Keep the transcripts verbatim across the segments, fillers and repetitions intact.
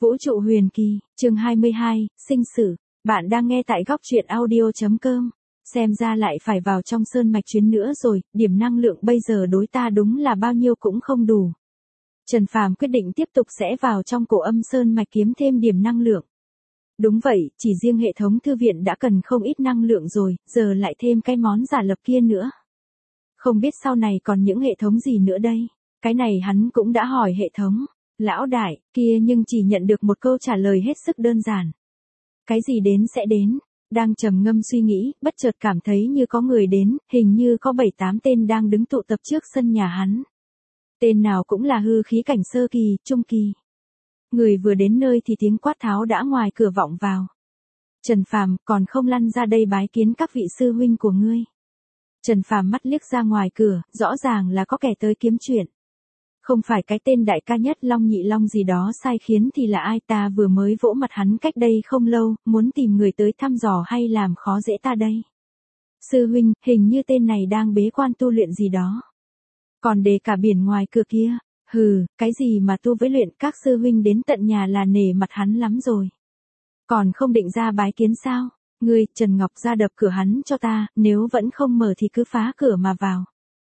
Vũ trụ huyền kỳ, chương hai mươi hai, sinh sử. Bạn đang nghe tại góc truyện audio.com. Xem ra lại phải vào trong sơn mạch chuyến nữa rồi, điểm năng lượng bây giờ đối ta đúng là bao nhiêu cũng không đủ. Trần Phàm quyết định tiếp tục sẽ vào trong cổ âm sơn mạch kiếm thêm điểm năng lượng. Đúng vậy, chỉ riêng hệ thống thư viện đã cần không ít năng lượng rồi, giờ lại thêm cái món giả lập kia nữa. Không biết sau này còn những hệ thống gì nữa đây? Cái này hắn cũng đã hỏi hệ thống. Lão đại, kia nhưng chỉ nhận được một câu trả lời hết sức đơn giản. Cái gì đến sẽ đến. Đang trầm ngâm suy nghĩ, bất chợt cảm thấy như có người đến, hình như có bảy tám tên đang đứng tụ tập trước sân nhà hắn. Tên nào cũng là hư khí cảnh sơ kỳ, trung kỳ. Người vừa đến nơi thì tiếng quát tháo đã ngoài cửa vọng vào. Trần Phàm, còn không lăn ra đây bái kiến các vị sư huynh của ngươi. Trần Phàm mắt liếc ra ngoài cửa, rõ ràng là có kẻ tới kiếm chuyện. Không phải cái tên đại ca nhất Long Nhị Long gì đó sai khiến thì là ai, ta vừa mới vỗ mặt hắn cách đây không lâu, muốn tìm người tới thăm dò hay làm khó dễ ta đây. Sư huynh, hình như tên này đang bế quan tu luyện gì đó. Còn đề cả biển ngoài cửa kia, hừ, cái gì mà tu với luyện, các sư huynh đến tận nhà là nể mặt hắn lắm rồi. Còn không định ra bái kiến sao? Ngươi, Trần Ngọc, ra đập cửa hắn cho ta, nếu vẫn không mở thì cứ phá cửa mà vào.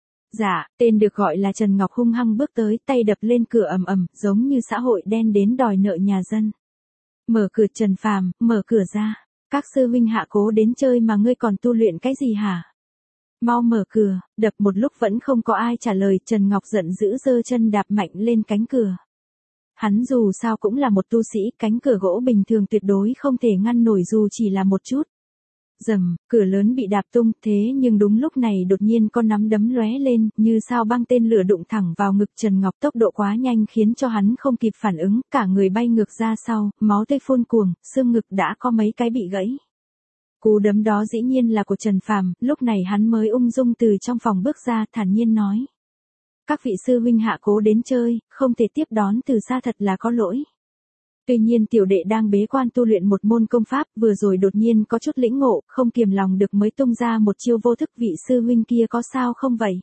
Dạ, tên được gọi là Trần Ngọc hung hăng bước tới, tay đập lên cửa ầm ầm, giống như xã hội đen đến đòi nợ nhà dân. Mở cửa. Trần Phàm, mở cửa ra. Các sư huynh hạ cố đến chơi mà ngươi còn tu luyện cái gì hả? Mau mở cửa. Đập một lúc vẫn không có ai trả lời, Trần Ngọc giận dữ giơ chân đạp mạnh lên cánh cửa. Hắn dù sao cũng là một tu sĩ, cánh cửa gỗ bình thường tuyệt đối không thể ngăn nổi dù chỉ là một chút. Rầm, cửa lớn bị đạp tung, thế nhưng đúng lúc này đột nhiên con nắm đấm lóe lên, như sao băng tên lửa đụng thẳng vào ngực Trần Ngọc, tốc độ quá nhanh khiến cho hắn không kịp phản ứng, cả người bay ngược ra sau, máu tươi phun cuồng, xương ngực đã có mấy cái bị gãy. Cú đấm đó dĩ nhiên là của Trần Phàm, lúc này hắn mới ung dung từ trong phòng bước ra, thản nhiên nói: các vị sư huynh hạ cố đến chơi, không thể tiếp đón từ xa thật là có lỗi. Tuy nhiên tiểu đệ đang bế quan tu luyện một môn công pháp, vừa rồi đột nhiên có chút lĩnh ngộ, không kiềm lòng được mới tung ra một chiêu vô thức, vị sư huynh kia có sao không vậy?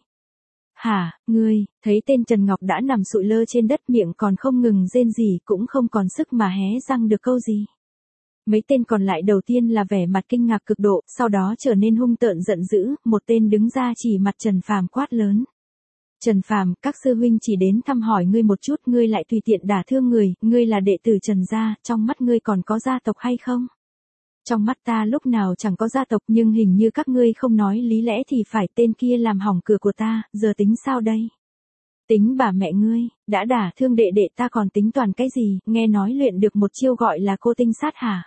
Hả, ngươi? Thấy tên Trần Ngọc đã nằm sụi lơ trên đất, miệng còn không ngừng rên rỉ, cũng không còn sức mà hé răng được câu gì. Mấy tên còn lại đầu tiên là vẻ mặt kinh ngạc cực độ, sau đó trở nên hung tợn giận dữ, một tên đứng ra chỉ mặt Trần Phàm quát lớn: Trần Phàm, các sư huynh chỉ đến thăm hỏi ngươi một chút, ngươi lại tùy tiện đả thương người, ngươi là đệ tử Trần gia, trong mắt ngươi còn có gia tộc hay không? Trong mắt ta lúc nào chẳng có gia tộc, nhưng hình như các ngươi không nói lý lẽ thì phải, tên kia làm hỏng cửa của ta, giờ tính sao đây? Tính bà mẹ ngươi, đã đả thương đệ đệ ta còn tính toàn cái gì, nghe nói luyện được một chiêu gọi là cô tinh sát hả?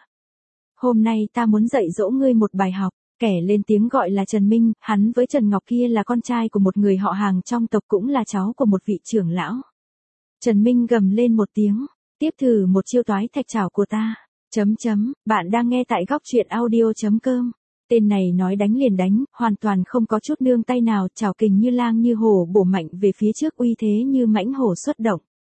Hôm nay ta muốn dạy dỗ ngươi một bài học. Kẻ lên tiếng gọi là Trần Minh, hắn với Trần Ngọc kia là con trai của một người họ hàng trong tộc, cũng là cháu của một vị trưởng lão. Trần Minh gầm lên một tiếng: tiếp thử một chiêu toái thạch chảo của ta. Chấm chấm, bạn đang nghe tại góc truyện audio.com. Tên này nói đánh liền đánh, hoàn toàn không có chút nương tay nào, chảo kình như lang như hổ bổ mạnh về phía trước, uy thế như mãnh hổ xuất động.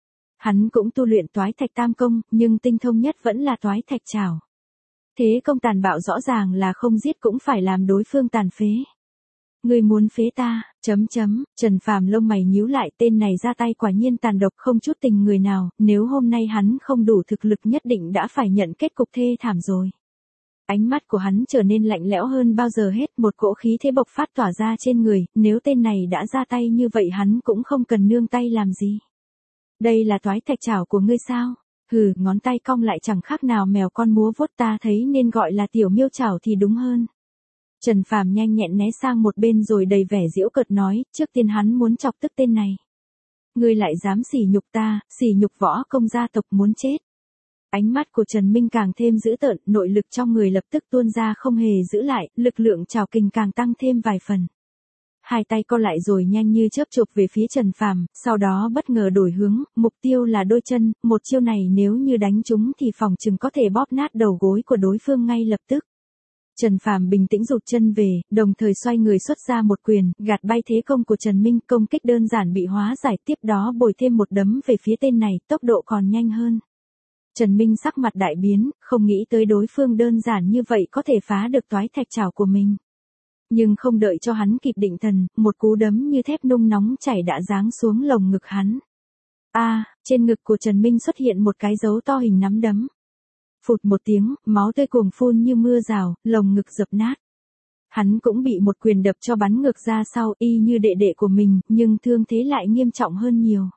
Hắn cũng tu luyện toái thạch tam công, nhưng tinh thông nhất vẫn là toái thạch chảo. Thế công tàn bạo rõ ràng là không giết cũng phải làm đối phương tàn phế. Ngươi muốn phế ta? Chấm chấm, Trần Phàm lông mày nhíu lại, tên này ra tay quả nhiên tàn độc không chút tình người nào, nếu hôm nay hắn không đủ thực lực nhất định đã phải nhận kết cục thê thảm rồi. Ánh mắt của hắn trở nên lạnh lẽo hơn bao giờ hết, một cỗ khí thế bộc phát tỏa ra trên người, nếu tên này đã ra tay như vậy hắn cũng không cần nương tay làm gì. Đây là toái thạch chảo của ngươi sao? Hừ, ngón tay cong lại chẳng khác nào mèo con múa vuốt, ta thấy nên gọi là tiểu miêu chảo thì đúng hơn. Trần Phàm nhanh nhẹn né sang một bên rồi đầy vẻ giễu cợt nói, trước tiên hắn muốn chọc tức tên này. Ngươi lại dám sỉ nhục ta, sỉ nhục võ công gia tộc, muốn chết. Ánh mắt của Trần Minh càng thêm dữ tợn, nội lực trong người lập tức tuôn ra không hề giữ lại, lực lượng trào kình càng tăng thêm vài phần. Hai tay co lại rồi nhanh như chớp chụp về phía Trần Phàm, sau đó bất ngờ đổi hướng, mục tiêu là đôi chân, một chiêu này nếu như đánh trúng thì phòng chừng có thể bóp nát đầu gối của đối phương ngay lập tức. Trần Phàm bình tĩnh rụt chân về, đồng thời xoay người xuất ra một quyền, gạt bay thế công của Trần Minh, công kích đơn giản bị hóa giải, tiếp đó bồi thêm một đấm về phía tên này, tốc độ còn nhanh hơn. Trần Minh sắc mặt đại biến, không nghĩ tới đối phương đơn giản như vậy có thể phá được toái thạch chảo của mình. Nhưng không đợi cho hắn kịp định thần, một cú đấm như thép nung nóng chảy đã giáng xuống lồng ngực hắn. A, trên ngực của Trần Minh xuất hiện một cái dấu to hình nắm đấm. Phụt một tiếng, máu tươi cuồng phun như mưa rào, lồng ngực dập nát. Hắn cũng bị một quyền đập cho bắn ngược ra sau, y như đệ đệ của mình, nhưng thương thế lại nghiêm trọng hơn nhiều.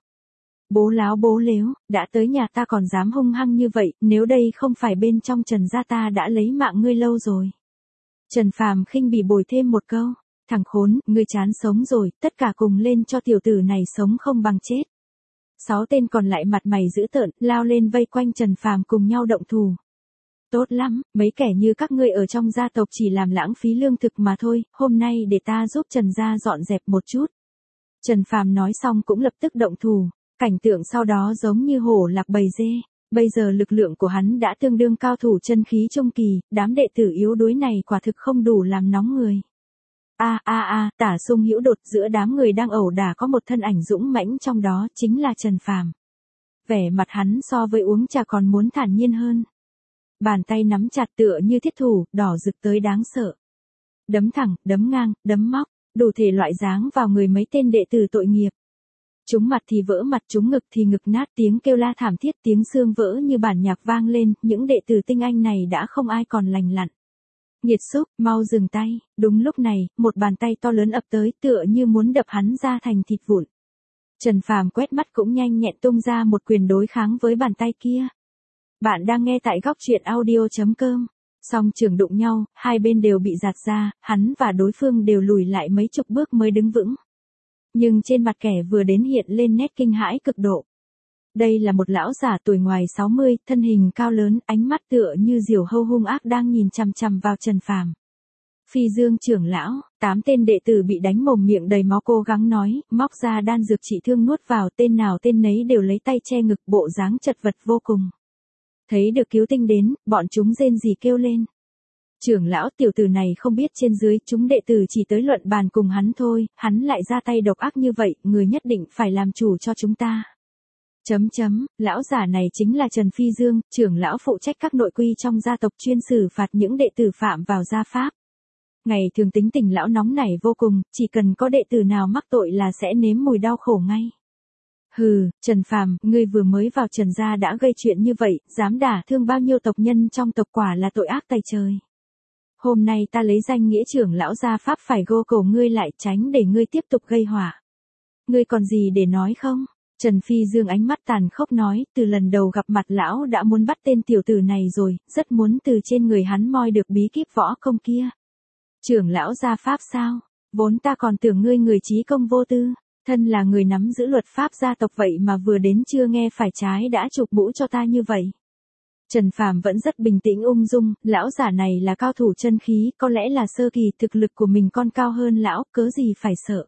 Bố láo bố lếu, đã tới nhà ta còn dám hung hăng như vậy, nếu đây không phải bên trong Trần gia ta đã lấy mạng ngươi lâu rồi. Trần Phàm khinh bỉ bồi thêm một câu, thằng khốn, ngươi chán sống rồi, tất cả cùng lên cho tiểu tử này sống không bằng chết. Sáu tên còn lại mặt mày dữ tợn, lao lên vây quanh Trần Phàm cùng nhau động thủ. Tốt lắm, mấy kẻ như các ngươi ở trong gia tộc chỉ làm lãng phí lương thực mà thôi, hôm nay để ta giúp Trần gia dọn dẹp một chút. Trần Phàm nói xong cũng lập tức động thủ, cảnh tượng sau đó giống như hổ lạc bầy dê. Bây giờ lực lượng của hắn đã tương đương cao thủ chân khí trung kỳ, đám đệ tử yếu đuối này quả thực không đủ làm nóng người. A a a, Tả Sung Hữu đột, giữa đám người đang ẩu đả có một thân ảnh dũng mãnh, trong đó chính là Trần Phàm. Vẻ mặt hắn so với uống trà còn muốn thản nhiên hơn. Bàn tay nắm chặt tựa như thiết thủ, đỏ rực tới đáng sợ. Đấm thẳng, đấm ngang, đấm móc, đủ thể loại dáng vào người mấy tên đệ tử tội nghiệp. Trúng mặt thì vỡ mặt, trúng ngực thì ngực nát, tiếng kêu la thảm thiết, tiếng xương vỡ như bản nhạc vang lên, những đệ tử tinh anh này đã không ai còn lành lặn. Nghiệt xúc, mau dừng tay. Đúng lúc này, một bàn tay to lớn ập tới, tựa như muốn đập hắn ra thành thịt vụn. Trần Phàm quét mắt cũng nhanh nhẹn tung ra một quyền đối kháng với bàn tay kia. Bạn đang nghe tại góc truyện audio chấm com. Song trường đụng nhau, hai bên đều bị giạt ra, hắn và đối phương đều lùi lại mấy chục bước mới đứng vững. Nhưng trên mặt kẻ vừa đến hiện lên nét kinh hãi cực độ. Đây là một lão giả tuổi ngoài sáu mươi, thân hình cao lớn, ánh mắt tựa như diều hâu hung ác đang nhìn chằm chằm vào Trần Phàm. Phi Dương trưởng lão, tám tên đệ tử bị đánh mồm miệng đầy máu cố gắng nói, móc ra đan dược trị thương nuốt vào, tên nào tên nấy đều lấy tay che ngực, bộ dáng chật vật vô cùng. Thấy được cứu tinh đến, bọn chúng rên rỉ kêu lên. Trưởng lão, tiểu tử này không biết trên dưới, chúng đệ tử chỉ tới luận bàn cùng hắn thôi, hắn lại ra tay độc ác như vậy, người nhất định phải làm chủ cho chúng ta. Chấm chấm, lão giả này chính là Trần Phi Dương, trưởng lão phụ trách các nội quy trong gia tộc, chuyên xử phạt những đệ tử phạm vào gia pháp. Ngày thường tính tình lão nóng nảy vô cùng, chỉ cần có đệ tử nào mắc tội là sẽ nếm mùi đau khổ ngay. Hừ, Trần Phàm, ngươi vừa mới vào Trần gia đã gây chuyện như vậy, dám đả thương bao nhiêu tộc nhân trong tộc, quả là tội ác tày trời. Hôm nay ta lấy danh nghĩa trưởng lão gia pháp phải gô cổ ngươi lại, tránh để ngươi tiếp tục gây họa. Ngươi còn gì để nói không? Trần Phi Dương ánh mắt tàn khốc nói, từ lần đầu gặp mặt lão đã muốn bắt tên tiểu tử này rồi, rất muốn từ trên người hắn moi được bí kíp võ công kia. Trưởng lão gia pháp sao? Vốn ta còn tưởng ngươi người trí công vô tư, thân là người nắm giữ luật pháp gia tộc vậy mà vừa đến chưa nghe phải trái đã chụp mũ cho ta như vậy. Trần Phàm vẫn rất bình tĩnh ung dung, lão giả này là cao thủ chân khí, có lẽ là sơ kỳ, thực lực của mình còn cao hơn lão, cớ gì phải sợ.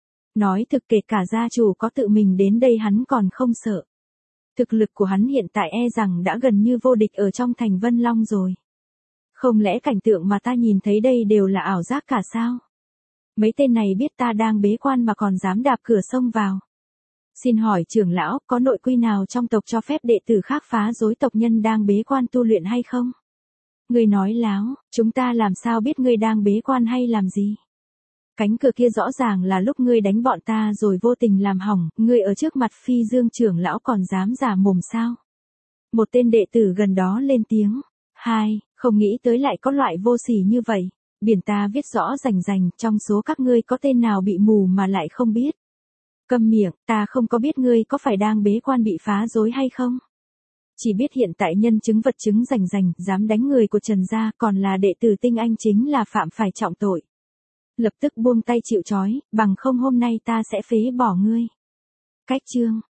Nói thực, kể cả gia chủ có tự mình đến đây hắn còn không sợ. Thực lực của hắn hiện tại e rằng đã gần như vô địch ở trong thành Vân Long rồi. Không lẽ cảnh tượng mà ta nhìn thấy đây đều là ảo giác cả sao? Mấy tên này biết ta đang bế quan mà còn dám đạp cửa xông vào. Xin hỏi trưởng lão, có nội quy nào trong tộc cho phép đệ tử khác phá rối tộc nhân đang bế quan tu luyện hay không? Ngươi nói láo, chúng ta làm sao biết ngươi đang bế quan hay làm gì? Cánh cửa kia rõ ràng là lúc ngươi đánh bọn ta rồi vô tình làm hỏng, ngươi ở trước mặt Phi Dương trưởng lão còn dám giả mồm sao? Một tên đệ tử gần đó lên tiếng. Hai, không nghĩ tới lại có loại vô sỉ như vậy. Biển ta viết rõ rành rành, trong số các ngươi có tên nào bị mù mà lại không biết. Câm miệng, ta không có biết ngươi có phải đang bế quan bị phá rối hay không. Chỉ biết hiện tại nhân chứng vật chứng rành rành, dám đánh người của Trần gia, còn là đệ tử tinh anh chính là phạm phải trọng tội. Lập tức buông tay chịu trói, bằng không hôm nay ta sẽ phế bỏ ngươi. Cách chương.